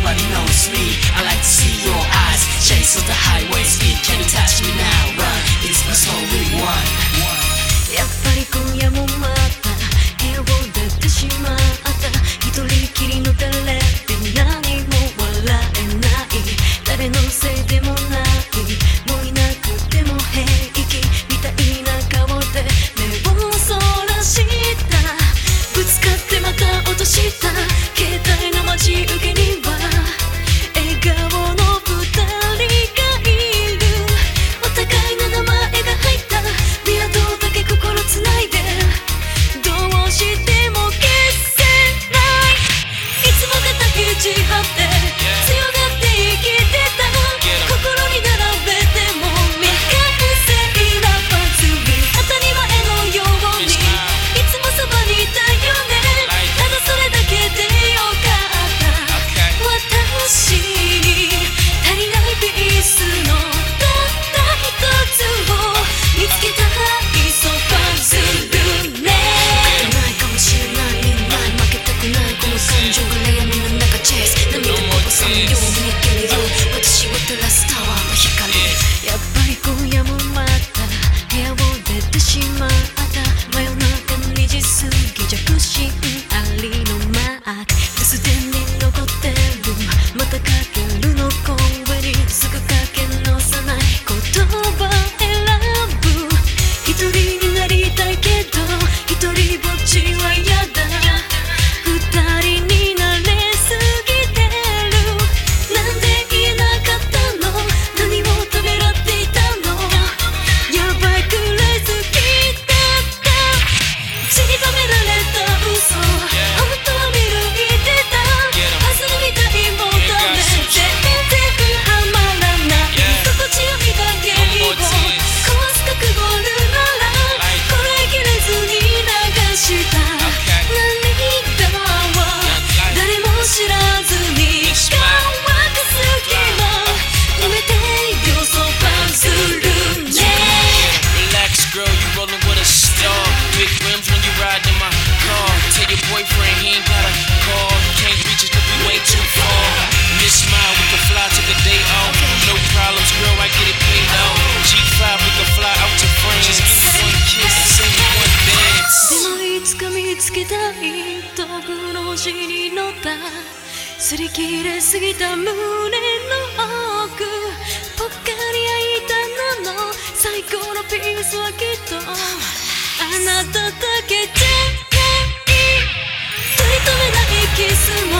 Nobody knows me. I like to see your eyes chase on the highway speed. Can you touch me now? Run, it's my soul really one. やっぱり今夜もまた部屋を出てしまった。一人きりの誰で何も笑えない。誰のせいでもない、もういなくても平気みたいな顔で目をそらした。ぶつかってまた落とした。携帯の待ち受けには笑顔の二人がいる。お互いの名前が入ったビラとだけ心つないで、どうしても消せない。いつも肩肘張って強がって生きてた。心に並べても未完成なパズル。当たり前のようにいつもそばにいたよね。ただそれだけでよかった。私に足りないピースのたった一つを見つけたい。そうパズルね。ないかもしれないね。負けたくないこの感情が悩みの中チェイス。涙こぼさぬように逃げるよ。私を照らすタワーの光。やっぱり今夜もまた部屋を出てしまった。真夜中2時過ぎ着信ありのマーク。留守電に残ってる。またかけるの声にすぐかけ直さない。言葉選ぶ。一人になりたいけど一人ぼっちは嫌だ。二人になれすぎてる。なんで言えなかったの。何をためらっていたの。やばいくらい好きだった。散りばめられた嘘本当は見抜いてた。パズルみたいもダメ全然はまらない。心地よい影を壊す覚悟あるならこれきれずに流した涙は誰も知らずに乾く隙間埋めてよ。そうパズルね。 Relax, girl, you rollin' with a star. Big rims when you ride in my car. Tell your boyfriend he ain't gotta call. Can't reach us 'cause we way too far. Miss Smile, we can fly, take a day off. No problems, girl, I get it paid off. G5, we can fly out to France. Just give me one kiss and sing me one dance. でもいつか見つけたい。遠くの星に乗った擦り切れすぎた胸の奥。ぽっかり開いたの最高のピースはきっとあなただけじゃない。取り留めないキスも